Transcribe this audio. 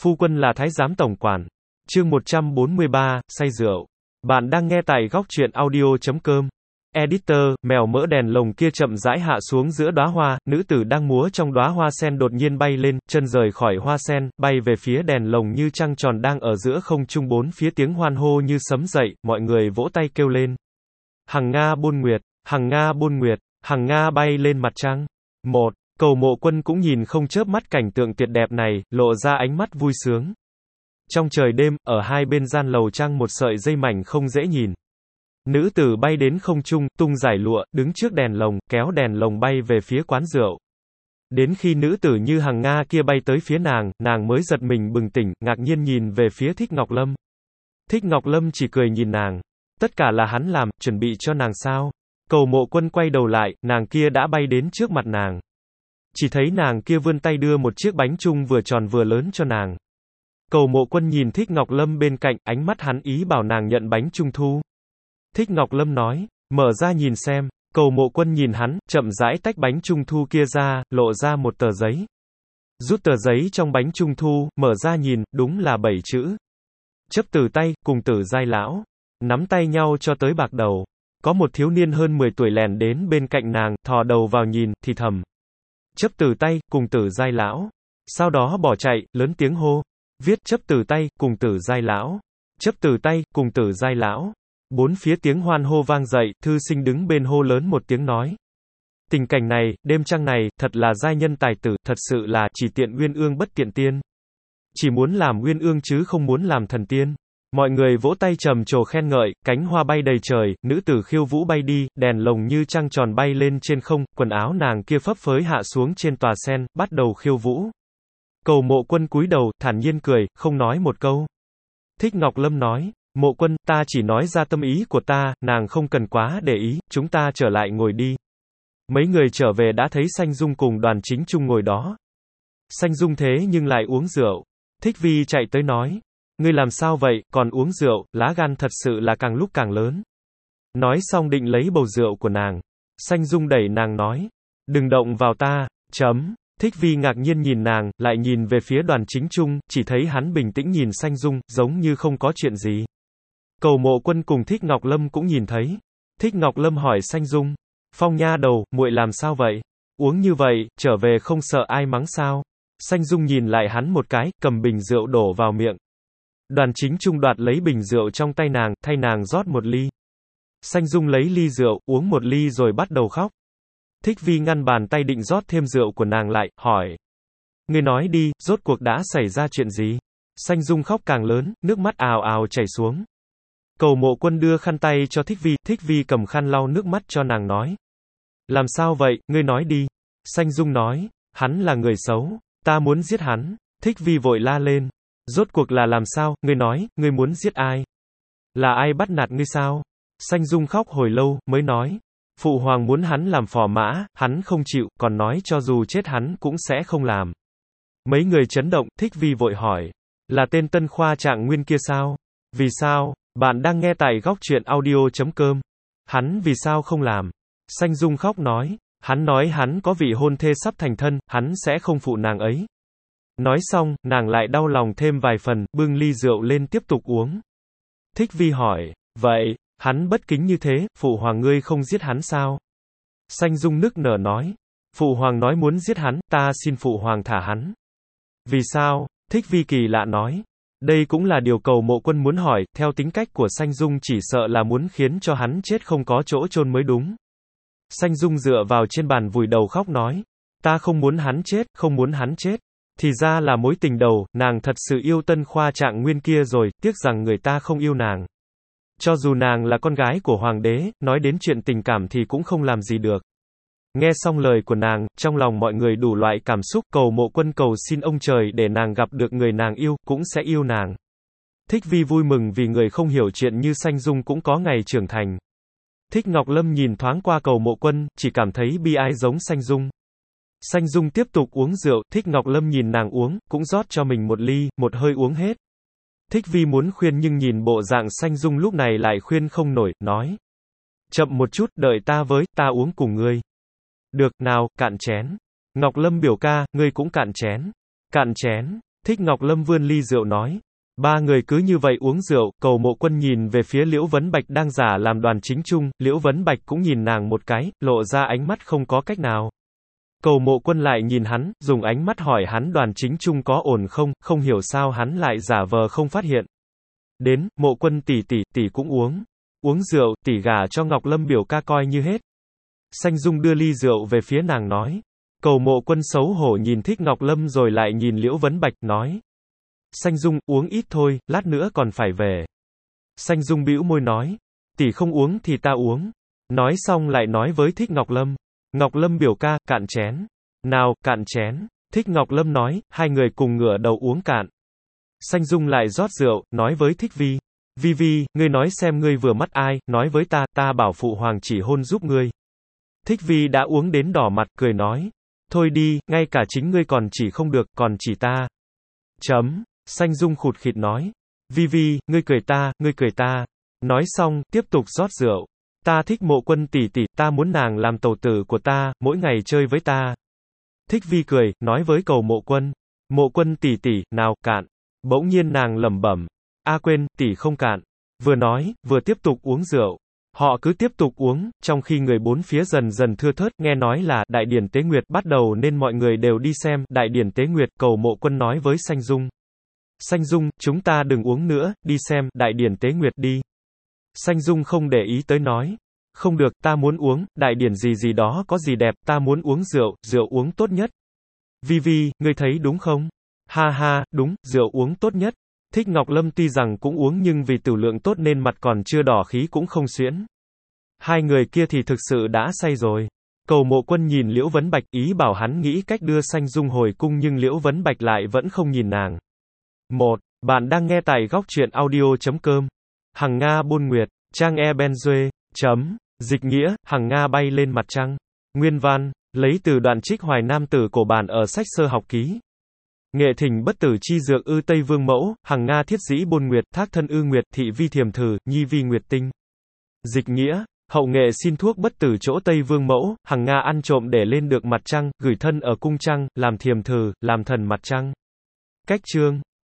Phu quân là thái giám tổng quản. Chương 143, say rượu. Bạn đang nghe tại góc truyện audio.com. Editor, mèo mỡ đèn lồng kia chậm rãi hạ xuống giữa đóa hoa, nữ tử đang múa trong đóa hoa sen đột nhiên bay lên, chân rời khỏi hoa sen, bay về phía đèn lồng như trăng tròn đang ở giữa không trung, bốn phía tiếng hoan hô như sấm dậy, mọi người vỗ tay kêu lên. Hằng Nga buôn nguyệt, Hằng Nga buôn nguyệt, Hằng Nga bay lên mặt trăng. Một, Cầu Mộ Quân cũng nhìn không chớp mắt cảnh tượng tuyệt đẹp này, lộ ra ánh mắt vui sướng. Trong trời đêm, ở hai bên gian lầu trăng một sợi dây mảnh không dễ nhìn. Nữ tử bay đến không trung, tung giải lụa, đứng trước đèn lồng, kéo đèn lồng bay về phía quán rượu. Đến khi nữ tử như Hằng Nga kia bay tới phía nàng mới giật mình bừng tỉnh, ngạc nhiên nhìn về phía Thích Ngọc Lâm. Thích Ngọc Lâm chỉ cười nhìn nàng. Tất cả là hắn làm, chuẩn bị cho nàng sao? Cầu Mộ Quân quay đầu lại, nàng kia đã bay đến trước mặt nàng. Chỉ thấy nàng kia vươn tay đưa một chiếc bánh chung vừa tròn vừa lớn cho nàng. Cầu Mộ Quân nhìn Thích Ngọc Lâm bên cạnh, ánh mắt hắn ý bảo nàng nhận bánh trung thu. Thích Ngọc Lâm nói, mở ra nhìn xem. Cầu Mộ Quân nhìn hắn, chậm rãi tách bánh trung thu kia ra, lộ ra một tờ giấy. Rút tờ giấy trong bánh trung thu, mở ra nhìn, đúng là 7 chữ. Chấp từ tay, cùng tử giai lão. Nắm tay nhau cho tới bạc đầu. Có một thiếu niên hơn 10 tuổi lèn đến bên cạnh nàng, thò đầu vào nhìn, thì thầm. Chấp từ tay, cùng tử giai lão. Sau đó bỏ chạy, lớn tiếng hô. Viết chấp từ tay, cùng tử giai lão. Chấp từ tay, cùng tử giai lão. Bốn phía tiếng hoan hô vang dậy, thư sinh đứng bên hô lớn một tiếng nói. Tình cảnh này, đêm trăng này, thật là giai nhân tài tử, thật sự là, chỉ tiện uyên ương bất tiện tiên. Chỉ muốn làm uyên ương chứ không muốn làm thần tiên. Mọi người vỗ tay trầm trồ khen ngợi, cánh hoa bay đầy trời, nữ tử khiêu vũ bay đi, đèn lồng như trăng tròn bay lên trên không, quần áo nàng kia phấp phới hạ xuống trên tòa sen, bắt đầu khiêu vũ. Cầu Mộ Quân cúi đầu, thản nhiên cười, không nói một câu. Thích Ngọc Lâm nói, Mộ Quân, ta chỉ nói ra tâm ý của ta, nàng không cần quá để ý, chúng ta trở lại ngồi đi. Mấy người trở về đã thấy Sanh Dung cùng Đoàn Chính Trung ngồi đó. Sanh Dung thế nhưng lại uống rượu. Thích Vi chạy tới nói. Ngươi làm sao vậy, còn uống rượu, lá gan thật sự là càng lúc càng lớn. Nói xong định lấy bầu rượu của nàng. Sanh Dung đẩy nàng nói. Đừng động vào ta, chấm. Thích Vi ngạc nhiên nhìn nàng, lại nhìn về phía Đoàn Chính Trung, chỉ thấy hắn bình tĩnh nhìn Sanh Dung, giống như không có chuyện gì. Cầu Mộ Quân cùng Thích Ngọc Lâm cũng nhìn thấy. Thích Ngọc Lâm hỏi Sanh Dung. Phong nha đầu, muội làm sao vậy? Uống như vậy, trở về không sợ ai mắng sao? Sanh Dung nhìn lại hắn một cái, cầm bình rượu đổ vào miệng. Đoàn Chính Trung đoạt lấy bình rượu trong tay nàng, thay nàng rót một ly. Sanh Dung lấy ly rượu, uống một ly rồi bắt đầu khóc. Thích Vi ngăn bàn tay định rót thêm rượu của nàng lại, hỏi. Ngươi nói đi, rốt cuộc đã xảy ra chuyện gì? Sanh Dung khóc càng lớn, nước mắt ào ào chảy xuống. Cầu Mộ Quân đưa khăn tay cho Thích Vi cầm khăn lau nước mắt cho nàng nói. Làm sao vậy, ngươi nói đi. Sanh Dung nói, hắn là người xấu, ta muốn giết hắn. Thích Vi vội la lên. Rốt cuộc là làm sao, ngươi nói, ngươi muốn giết ai? Là ai bắt nạt ngươi sao? Sanh Dung khóc hồi lâu, mới nói. Phụ hoàng muốn hắn làm phò mã, hắn không chịu, còn nói cho dù chết hắn cũng sẽ không làm. Mấy người chấn động, Thích Vi vội hỏi. Là tên Tân Khoa Trạng Nguyên kia sao? Vì sao? Bạn đang nghe tại góc truyện audio.com. Hắn vì sao không làm? Sanh Dung khóc nói. Hắn nói hắn có vị hôn thê sắp thành thân, hắn sẽ không phụ nàng ấy. Nói xong, nàng lại đau lòng thêm vài phần, bưng ly rượu lên tiếp tục uống. Thích Vi hỏi, vậy, hắn bất kính như thế, phụ hoàng ngươi không giết hắn sao? Sanh Dung nức nở nói, phụ hoàng nói muốn giết hắn, ta xin phụ hoàng thả hắn. Vì sao? Thích Vi kỳ lạ nói. Đây cũng là điều Cầu Mộ Quân muốn hỏi, theo tính cách của Sanh Dung chỉ sợ là muốn khiến cho hắn chết không có chỗ chôn mới đúng. Sanh Dung dựa vào trên bàn vùi đầu khóc nói, ta không muốn hắn chết, không muốn hắn chết. Thì ra là mối tình đầu, nàng thật sự yêu Tân Khoa Trạng Nguyên kia rồi, tiếc rằng người ta không yêu nàng. Cho dù nàng là con gái của hoàng đế, nói đến chuyện tình cảm thì cũng không làm gì được. Nghe xong lời của nàng, trong lòng mọi người đủ loại cảm xúc, Cầu Mộ Quân cầu xin ông trời để nàng gặp được người nàng yêu, cũng sẽ yêu nàng. Thích Vi vui mừng vì người không hiểu chuyện như Sanh Dung cũng có ngày trưởng thành. Thích Ngọc Lâm nhìn thoáng qua Cầu Mộ Quân, chỉ cảm thấy bi ai giống Sanh Dung. Sanh Dung tiếp tục uống rượu, Thích Ngọc Lâm nhìn nàng uống, cũng rót cho mình một ly, một hơi uống hết. Thích Vi muốn khuyên nhưng nhìn bộ dạng Sanh Dung lúc này lại khuyên không nổi, nói. Chậm một chút, đợi ta với, ta uống cùng ngươi. Được, nào, cạn chén. Ngọc Lâm biểu ca, ngươi cũng cạn chén. Cạn chén. Thích Ngọc Lâm vươn ly rượu nói. Ba người cứ như vậy uống rượu, Cầu Mộ Quân nhìn về phía Liễu Vấn Bạch đang giả làm đoàn chính trung, Liễu Vấn Bạch cũng nhìn nàng một cái, lộ ra ánh mắt không có cách nào. Cầu Mộ Quân lại nhìn hắn, dùng ánh mắt hỏi hắn đoàn chính trung có ổn không, không hiểu sao hắn lại giả vờ không phát hiện. Đến, Mộ Quân tỷ cũng uống. Uống rượu, tỷ gả cho Ngọc Lâm biểu ca coi như hết. Sanh Dung đưa ly rượu về phía nàng nói. Cầu Mộ Quân xấu hổ nhìn Thích Ngọc Lâm rồi lại nhìn Liễu Vấn Bạch, nói. Sanh Dung, uống ít thôi, lát nữa còn phải về. Sanh Dung bĩu môi nói. Tỷ không uống thì ta uống. Nói xong lại nói với Thích Ngọc Lâm. Ngọc Lâm biểu ca, cạn chén. Nào, cạn chén. Thích Ngọc Lâm nói, hai người cùng ngửa đầu uống cạn. Sanh Dung lại rót rượu, nói với Thích Vi. Vi, ngươi nói xem ngươi vừa mắt ai, nói với ta bảo phụ hoàng chỉ hôn giúp ngươi. Thích Vi đã uống đến đỏ mặt, cười nói. Thôi đi, ngay cả chính ngươi còn chỉ không được, còn chỉ ta. Sanh Dung khụt khịt nói. Vi, ngươi cười ta. Nói xong, tiếp tục rót rượu. Ta thích Mộ Quân tỷ, ta muốn nàng làm tẩu tử của ta, mỗi ngày chơi với ta. Thích Vi cười, nói với Cầu Mộ Quân. Mộ Quân tỷ, nào, cạn. Bỗng nhiên nàng lẩm bẩm. Quên, tỷ không cạn. Vừa nói, vừa tiếp tục uống rượu. Họ cứ tiếp tục uống, trong khi người bốn phía dần dần thưa thớt, nghe nói là Đại điển Tế Nguyệt bắt đầu nên mọi người đều đi xem Đại điển Tế Nguyệt. Cầu Mộ Quân nói với Sanh Dung. Sanh Dung, chúng ta đừng uống nữa, đi xem Đại điển Tế Nguyệt đi. Sanh Dung không để ý tới nói. Không được, ta muốn uống, đại điển gì đó có gì đẹp, ta muốn uống rượu uống tốt nhất. Vi, ngươi thấy đúng không? Ha, đúng, rượu uống tốt nhất. Thích Ngọc Lâm tuy rằng cũng uống nhưng vì tử lượng tốt nên mặt còn chưa đỏ khí cũng không xuyễn. Hai người kia thì thực sự đã say rồi. Cầu Mộ Quân nhìn Liễu Vấn Bạch, ý bảo hắn nghĩ cách đưa Sanh Dung hồi cung nhưng Liễu Vấn Bạch lại vẫn không nhìn nàng. Bạn đang nghe tại góc truyện audio.com. Hằng Nga Bôn Nguyệt, Trang E Ben Duê, Dịch nghĩa, Hằng Nga bay lên mặt trăng. Nguyên văn, lấy từ đoạn trích Hoài Nam Tử Cổ Bản ở sách Sơ Học Ký. Nghệ thỉnh bất tử chi dược ư Tây Vương mẫu, Hằng Nga thiết dĩ Bôn Nguyệt, thác thân ư Nguyệt, thị vi thiềm thử, nhi vi Nguyệt tinh. Dịch nghĩa, hậu nghệ xin thuốc bất tử chỗ Tây Vương mẫu, Hằng Nga ăn trộm để lên được mặt trăng, gửi thân ở cung trăng, làm thiềm thử, làm thần mặt trăng. Cách chương